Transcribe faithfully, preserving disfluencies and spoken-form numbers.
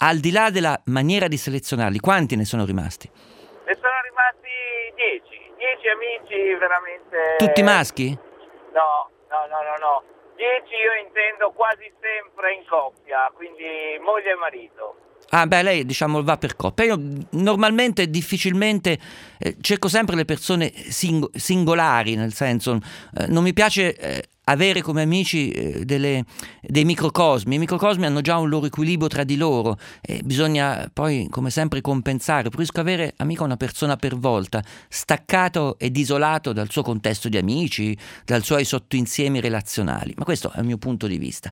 al di là della maniera di selezionarli, quanti ne sono rimasti? Ne sono rimasti dieci, dieci amici veramente... Tutti maschi? No, no, no, no, no. Dieci io intendo quasi sempre in coppia, quindi moglie e marito. Ah, beh, lei diciamo va per coppia. Io normalmente, difficilmente, eh, cerco sempre le persone sing- singolari, nel senso, eh, non mi piace eh, avere come amici eh, delle, dei microcosmi. I microcosmi hanno già un loro equilibrio tra di loro e bisogna poi, come sempre, compensare. Preferisco avere amica una persona per volta, staccato ed isolato dal suo contesto di amici, dai suoi sottoinsiemi relazionali. Ma questo è il mio punto di vista.